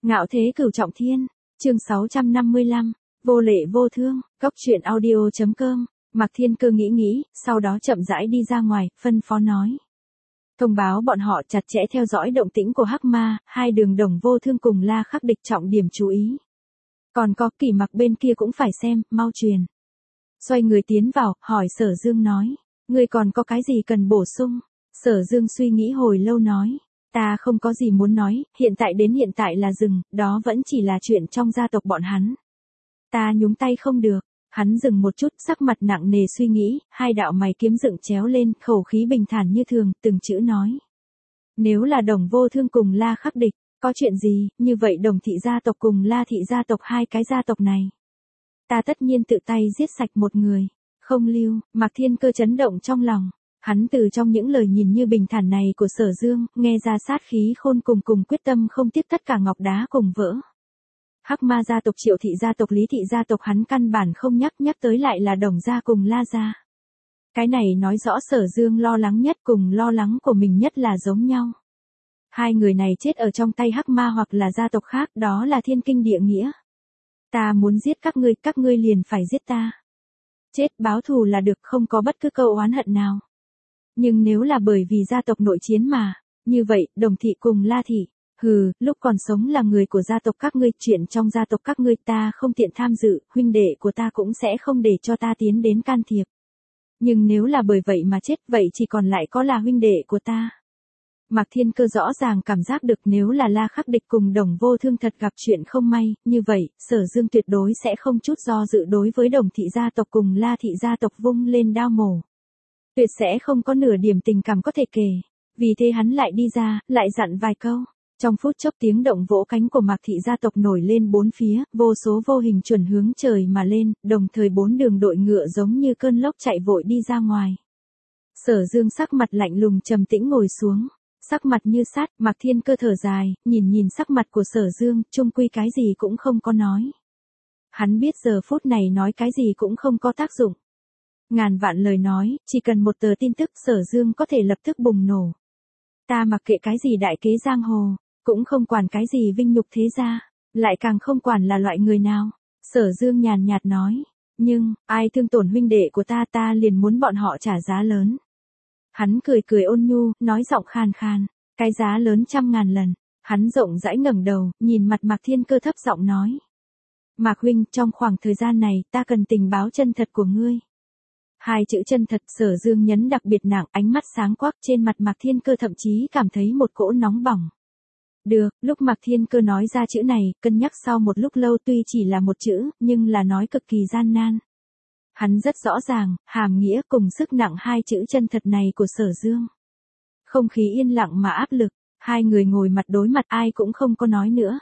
Ngạo thế cửu trọng thiên, chương 655, vô lệ vô thương, góc truyện audio.com, Mạc Thiên Cơ nghĩ, sau đó chậm rãi đi ra ngoài, phân phó nói. Thông báo bọn họ chặt chẽ theo dõi động tĩnh của Hắc Ma, hai đường Đồng Vô Thương cùng La Khắc Địch trọng điểm chú ý. Còn có Kỳ Mặc bên kia cũng phải xem, mau truyền. Xoay người tiến vào, hỏi Sở Dương nói, ngươi còn có cái gì cần bổ sung? Sở Dương suy nghĩ hồi lâu nói. Ta không có gì muốn nói, hiện tại là dừng, đó vẫn chỉ là chuyện trong gia tộc bọn hắn. Ta nhúng tay không được. Hắn dừng một chút, sắc mặt nặng nề suy nghĩ, hai đạo mày kiếm dựng chéo lên, khẩu khí bình thản như thường, từng chữ nói. Nếu là Đồng Vô Thương cùng La Khắc Địch, có chuyện gì, như vậy Đồng thị gia tộc cùng La thị gia tộc, hai cái gia tộc này. Ta tất nhiên tự tay giết sạch một người, không lưu. Mạc Thiên Cơ chấn động trong lòng. Hắn từ trong những lời nhìn như bình thản này của Sở Dương, nghe ra sát khí khôn cùng quyết tâm không tiếc tất cả ngọc đá cùng vỡ. Hắc Ma gia tộc, Triệu thị gia tộc, Lý thị gia tộc hắn căn bản không nhắc tới lại là Đồng gia cùng La gia. Cái này nói rõ Sở Dương lo lắng nhất cùng lo lắng của mình nhất là giống nhau. Hai người này chết ở trong tay Hắc Ma hoặc là gia tộc khác, đó là thiên kinh địa nghĩa. Ta muốn giết các ngươi liền phải giết ta. Chết báo thù là được, không có bất cứ câu oán hận nào. Nhưng nếu là bởi vì gia tộc nội chiến mà, như vậy, Đồng thị cùng La thị, lúc còn sống là người của gia tộc các ngươi, chuyện trong gia tộc các ngươi ta không tiện tham dự, huynh đệ của ta cũng sẽ không để cho ta tiến đến can thiệp. Nhưng nếu là bởi vậy mà chết, vậy chỉ còn lại có là huynh đệ của ta. Mạc Thiên Cơ rõ ràng cảm giác được nếu là La Khắc Địch cùng Đồng Vô Thương thật gặp chuyện không may, như vậy, Sở Dương tuyệt đối sẽ không chút do dự đối với Đồng thị gia tộc cùng La thị gia tộc vung lên đao mổ. Tuyệt sẽ không có nửa điểm tình cảm có thể kể. Vì thế hắn lại đi ra, lại dặn vài câu. Trong phút chốc tiếng động vỗ cánh của Mạc thị gia tộc nổi lên bốn phía, vô số vô hình chuẩn hướng trời mà lên, đồng thời bốn đường đội ngựa giống như cơn lốc chạy vội đi ra ngoài. Sở Dương sắc mặt lạnh lùng trầm tĩnh ngồi xuống, sắc mặt như sắt. Mạc Thiên Cơ thở dài, nhìn sắc mặt của Sở Dương, chung quy cái gì cũng không có nói. Hắn biết giờ phút này nói cái gì cũng không có tác dụng. Ngàn vạn lời nói, chỉ cần một tờ tin tức Sở Dương có thể lập tức bùng nổ. Ta mặc kệ cái gì đại kế giang hồ, cũng không quản cái gì vinh nhục thế gia, lại càng không quản là loại người nào. Sở Dương nhàn nhạt nói, nhưng, ai thương tổn huynh đệ của ta liền muốn bọn họ trả giá lớn. Hắn cười ôn nhu, nói giọng khàn khàn, cái giá lớn 100.000 lần. Hắn rộng rãi ngẩng đầu, nhìn mặt Mạc Thiên Cơ thấp giọng nói. Mạc huynh, trong khoảng thời gian này, ta cần tình báo chân thật của ngươi. Hai chữ chân thật Sở Dương nhấn đặc biệt nặng, ánh mắt sáng quắc, trên mặt Mạc Thiên Cơ thậm chí cảm thấy một cỗ nóng bỏng. Được, lúc Mạc Thiên Cơ nói ra chữ này, cân nhắc sau một lúc lâu, tuy chỉ là một chữ, nhưng là nói cực kỳ gian nan. Hắn rất rõ ràng, hàm nghĩa cùng sức nặng hai chữ chân thật này của Sở Dương. Không khí yên lặng mà áp lực, hai người ngồi mặt đối mặt, ai cũng không có nói nữa.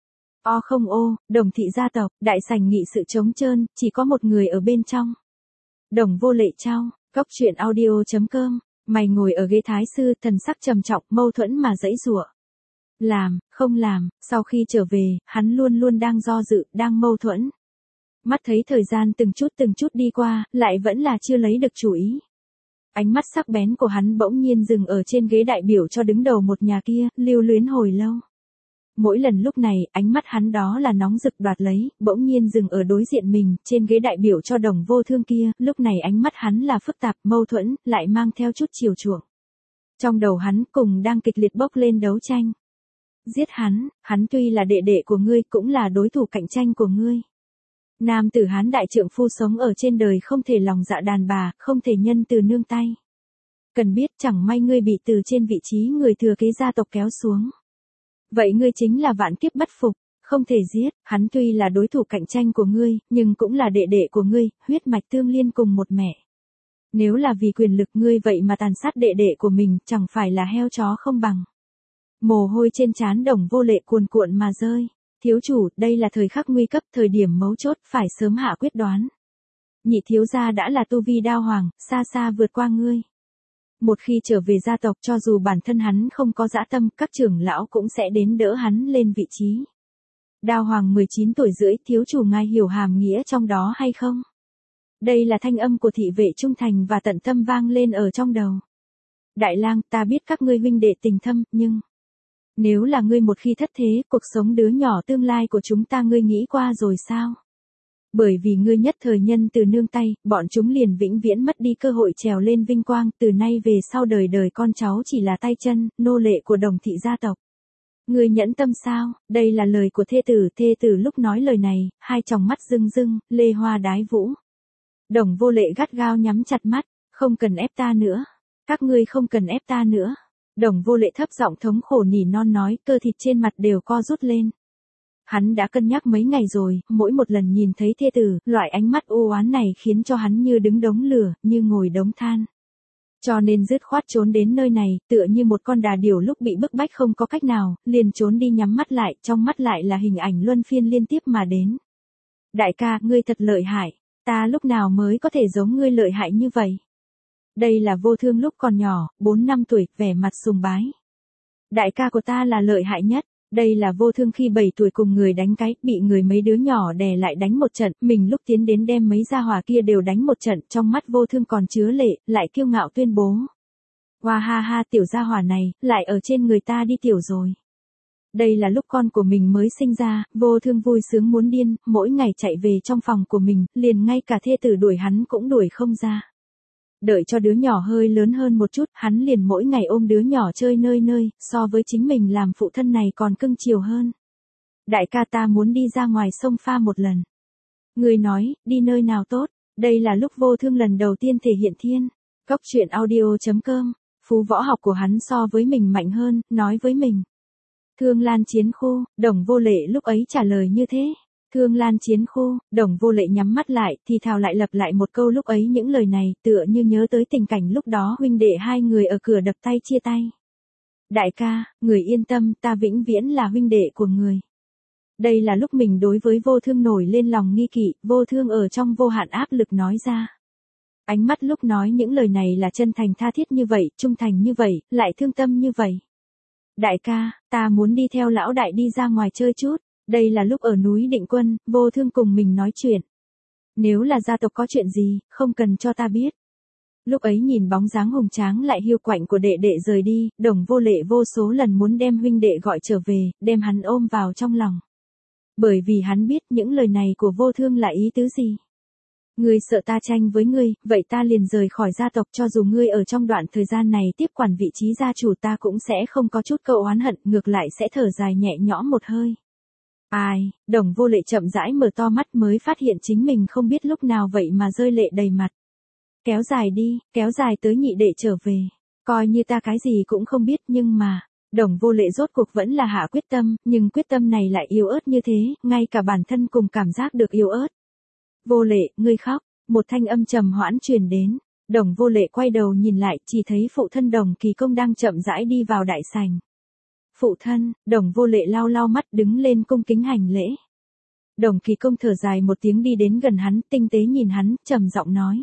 Đồng thị gia tộc, đại sảnh nghị sự trống trơn, chỉ có một người ở bên trong. Đồng Vô Lệ trao, góc truyện audio.com, mày ngồi ở ghế thái sư, thần sắc trầm trọng, mâu thuẫn mà giãy giụa. Làm, không làm, sau khi trở về, hắn luôn đang do dự, đang mâu thuẫn. Mắt thấy thời gian từng chút đi qua, lại vẫn là chưa lấy được chủ ý. Ánh mắt sắc bén của hắn bỗng nhiên dừng ở trên ghế đại biểu cho đứng đầu một nhà kia, lưu luyến hồi lâu. Mỗi lần lúc này, ánh mắt hắn đó là nóng rực đoạt lấy, bỗng nhiên dừng ở đối diện mình, trên ghế đại biểu cho Đồng Vô Thương kia, lúc này ánh mắt hắn là phức tạp, mâu thuẫn, lại mang theo chút chiều chuộng. Trong đầu hắn cùng đang kịch liệt bốc lên đấu tranh. Giết hắn tuy là đệ đệ của ngươi, cũng là đối thủ cạnh tranh của ngươi. Nam tử Hán đại trượng phu sống ở trên đời không thể lòng dạ đàn bà, không thể nhân từ nương tay. Cần biết chẳng may ngươi bị từ trên vị trí người thừa kế gia tộc kéo xuống. Vậy ngươi chính là vạn kiếp bất phục, không thể giết. Hắn tuy là đối thủ cạnh tranh của ngươi, nhưng cũng là đệ đệ của ngươi, huyết mạch tương liên cùng một mẹ. Nếu là vì quyền lực ngươi vậy mà tàn sát đệ đệ của mình, chẳng phải là heo chó không bằng. Mồ hôi trên trán Đồng Vô Lệ cuồn cuộn mà rơi. Thiếu chủ, đây là thời khắc nguy cấp, thời điểm mấu chốt, phải sớm hạ quyết đoán. Nhị thiếu gia đã là tu vi đao hoàng, xa vượt qua ngươi. Một khi trở về gia tộc, cho dù bản thân hắn không có dã tâm, các trưởng lão cũng sẽ đến đỡ hắn lên vị trí. Đao hoàng 19 tuổi rưỡi, thiếu chủ ngài hiểu hàm nghĩa trong đó hay không? Đây là thanh âm của thị vệ trung thành và tận tâm vang lên ở trong đầu. Đại lang, ta biết các ngươi huynh đệ tình thâm, nhưng Nếu là ngươi một khi thất thế, cuộc sống đứa nhỏ tương lai của chúng ta ngươi nghĩ qua rồi sao? Bởi vì ngươi nhất thời nhân từ nương tay, bọn chúng liền vĩnh viễn mất đi cơ hội trèo lên vinh quang, từ nay về sau đời đời con cháu chỉ là tay chân, nô lệ của Đồng thị gia tộc. Ngươi nhẫn tâm sao? Đây là lời của thê tử lúc nói lời này, hai tròng mắt rưng rưng, lê hoa đái vũ. Đồng Vô Lệ gắt gao nhắm chặt mắt, không cần ép ta nữa. Các ngươi không cần ép ta nữa. Đồng Vô Lệ thấp giọng thống khổ nỉ non nói, cơ thịt trên mặt đều co rút lên. Hắn đã cân nhắc mấy ngày rồi, mỗi một lần nhìn thấy thê tử, loại ánh mắt u oán này khiến cho hắn như đứng đống lửa, như ngồi đống than. Cho nên dứt khoát trốn đến nơi này, tựa như một con đà điểu lúc bị bức bách không có cách nào, liền trốn đi nhắm mắt lại, trong mắt lại là hình ảnh luân phiên liên tiếp mà đến. Đại ca, ngươi thật lợi hại, ta lúc nào mới có thể giống ngươi lợi hại như vậy? Đây là Vô Thương lúc còn nhỏ, 4 năm tuổi, vẻ mặt sùng bái. Đại ca của ta là lợi hại nhất. Đây là Vô Thương khi 7 tuổi cùng người đánh cái, bị người mấy đứa nhỏ đè lại đánh một trận, mình lúc tiến đến đem mấy gia hỏa kia đều đánh một trận, trong mắt Vô Thương còn chứa lệ, lại kiêu ngạo tuyên bố. Hoa ha ha, tiểu gia hỏa này, lại ở trên người ta đi tiểu rồi. Đây là lúc con của mình mới sinh ra, Vô Thương vui sướng muốn điên, mỗi ngày chạy về trong phòng của mình, liền ngay cả thê tử đuổi hắn cũng đuổi không ra. Đợi cho đứa nhỏ hơi lớn hơn một chút, hắn liền mỗi ngày ôm đứa nhỏ chơi nơi nơi, so với chính mình làm phụ thân này còn cưng chiều hơn. Đại ca, ta muốn đi ra ngoài sông pha một lần. Người nói, đi nơi nào tốt? Đây là lúc Vô Thương lần đầu tiên thể hiện thiên. Cốc truyện audio.com, phú võ học của hắn so với mình mạnh hơn, nói với mình. Thương Lan chiến khu, Đồng Vô Lệ lúc ấy trả lời như thế. Thương Lan chiến khu, Đồng Vô Lệ nhắm mắt lại, thì thào lại lặp lại một câu lúc ấy những lời này, tựa như nhớ tới tình cảnh lúc đó huynh đệ hai người ở cửa đập tay chia tay. Đại ca, người yên tâm, ta vĩnh viễn là huynh đệ của người. Đây là lúc mình đối với Vô Thương nổi lên lòng nghi kỵ, Vô Thương ở trong vô hạn áp lực nói ra. Ánh mắt lúc nói những lời này là chân thành tha thiết như vậy, trung thành như vậy, lại thương tâm như vậy. Đại ca, ta muốn đi theo lão đại đi ra ngoài chơi chút. Đây là lúc ở núi Định Quân, Vô Thương cùng mình nói chuyện. Nếu là gia tộc có chuyện gì, không cần cho ta biết. Lúc ấy nhìn bóng dáng hùng tráng lại hiu quạnh của đệ đệ rời đi, Đồng Vô Lệ vô số lần muốn đem huynh đệ gọi trở về, đem hắn ôm vào trong lòng. Bởi vì hắn biết những lời này của Vô Thương là ý tứ gì. Ngươi sợ ta tranh với ngươi, vậy ta liền rời khỏi gia tộc, cho dù ngươi ở trong đoạn thời gian này tiếp quản vị trí gia chủ, ta cũng sẽ không có chút cậu oán hận, ngược lại sẽ thở dài nhẹ nhõm một hơi. Ai, Đồng Vô Lệ chậm rãi mở to mắt mới phát hiện chính mình không biết lúc nào vậy mà rơi lệ đầy mặt. Kéo dài đi, kéo dài tới nhị đệ trở về. Coi như ta cái gì cũng không biết, nhưng mà, Đồng Vô Lệ rốt cuộc vẫn là hạ quyết tâm, nhưng quyết tâm này lại yếu ớt như thế, ngay cả bản thân cùng cảm giác được yếu ớt. Vô Lệ, ngươi khóc, một thanh âm trầm hoãn truyền đến. Đồng Vô Lệ quay đầu nhìn lại, chỉ thấy phụ thân Đồng Kỳ Công đang chậm rãi đi vào đại sảnh. Phụ thân, Đồng Vô Lệ lau lau mắt đứng lên cung kính hành lễ. Đồng Kỳ Công thở dài một tiếng đi đến gần hắn, tinh tế nhìn hắn, trầm giọng nói.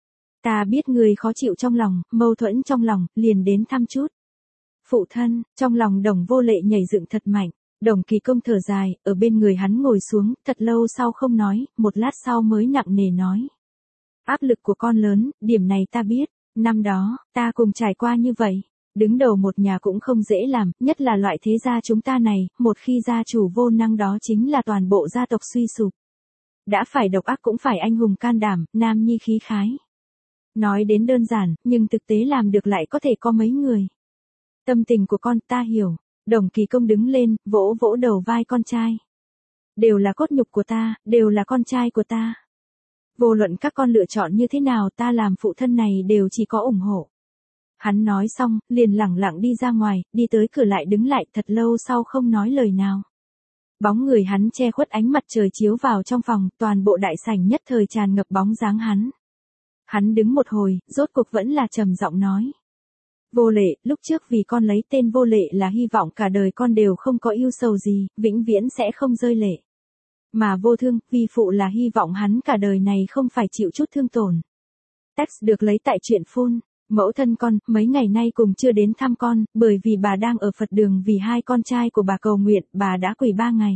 Ta biết người khó chịu trong lòng, mâu thuẫn trong lòng, liền đến thăm chút. Phụ thân, trong lòng Đồng Vô Lệ nhảy dựng thật mạnh. Đồng Kỳ Công thở dài, ở bên người hắn ngồi xuống, thật lâu sau không nói, một lát sau mới nặng nề nói. Áp lực của con lớn, điểm này ta biết, năm đó, ta cùng trải qua như vậy. Đứng đầu một nhà cũng không dễ làm, nhất là loại thế gia chúng ta này, một khi gia chủ vô năng đó chính là toàn bộ gia tộc suy sụp. Đã phải độc ác cũng phải anh hùng can đảm, nam nhi khí khái. Nói đến đơn giản, nhưng thực tế làm được lại có thể có mấy người. Tâm tình của con ta hiểu. Đồng Kỳ Công đứng lên, vỗ vỗ đầu vai con trai. Đều là cốt nhục của ta, đều là con trai của ta. Vô luận các con lựa chọn như thế nào, ta làm phụ thân này đều chỉ có ủng hộ. Hắn nói xong, liền lẳng lặng đi ra ngoài, đi tới cửa lại đứng lại thật lâu sau không nói lời nào. Bóng người hắn che khuất ánh mặt trời chiếu vào trong phòng, toàn bộ đại sảnh nhất thời tràn ngập bóng dáng hắn. Hắn đứng một hồi, rốt cuộc vẫn là trầm giọng nói. Vô Lệ, lúc trước vì con lấy tên Vô Lệ là hy vọng cả đời con đều không có yêu sầu gì, vĩnh viễn sẽ không rơi lệ. Mà Vô Thương, vi phụ là hy vọng hắn cả đời này không phải chịu chút thương tổn. Text được lấy tại truyện phun. Mẫu thân con, mấy ngày nay cùng chưa đến thăm con, bởi vì bà đang ở Phật đường vì hai con trai của bà cầu nguyện, bà đã quỳ 3 ngày.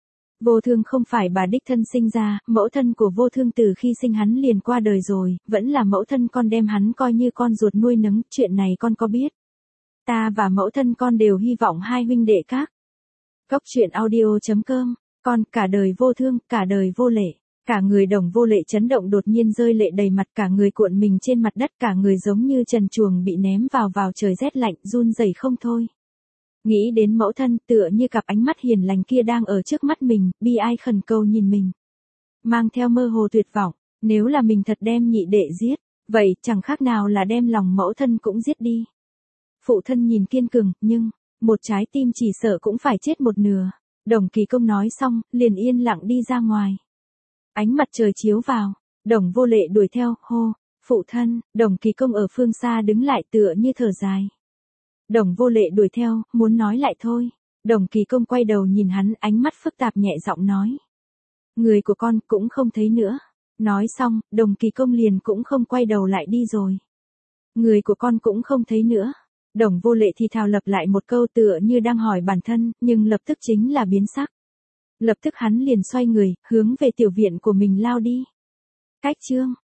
Vô Thương không phải bà đích thân sinh ra, mẫu thân của Vô Thương từ khi sinh hắn liền qua đời rồi, vẫn là mẫu thân con đem hắn coi như con ruột nuôi nấng, chuyện này con có biết. Ta và mẫu thân con đều hy vọng hai huynh đệ các. Cốc truyện audio.com, con cả đời vô thương, cả đời vô lệ. Cả người Đồng Vô Lệ chấn động đột nhiên rơi lệ đầy mặt, cả người cuộn mình trên mặt đất, cả người giống như trần truồng bị ném vào trời rét lạnh, run rẩy không thôi. Nghĩ đến mẫu thân, tựa như cặp ánh mắt hiền lành kia đang ở trước mắt mình, bi ai khẩn cầu nhìn mình. Mang theo mơ hồ tuyệt vọng, nếu là mình thật đem nhị đệ giết, vậy chẳng khác nào là đem lòng mẫu thân cũng giết đi. Phụ thân nhìn kiên cường, nhưng, một trái tim chỉ sợ cũng phải chết một nửa. Đồng Kỳ Công nói xong, liền yên lặng đi ra ngoài. Ánh mặt trời chiếu vào, Đồng Vô Lệ đuổi theo, hô, phụ thân. Đồng Kỳ Công ở phương xa đứng lại tựa như thở dài. Đồng Vô Lệ đuổi theo, muốn nói lại thôi. Đồng Kỳ Công quay đầu nhìn hắn, ánh mắt phức tạp nhẹ giọng nói. Người của con cũng không thấy nữa. Nói xong, Đồng Kỳ Công liền cũng không quay đầu lại đi rồi. Người của con cũng không thấy nữa. Đồng Vô Lệ thì thào lặp lại một câu tựa như đang hỏi bản thân, nhưng lập tức chính là biến sắc. Lập tức hắn liền xoay người, hướng về tiểu viện của mình lao đi. Cách chương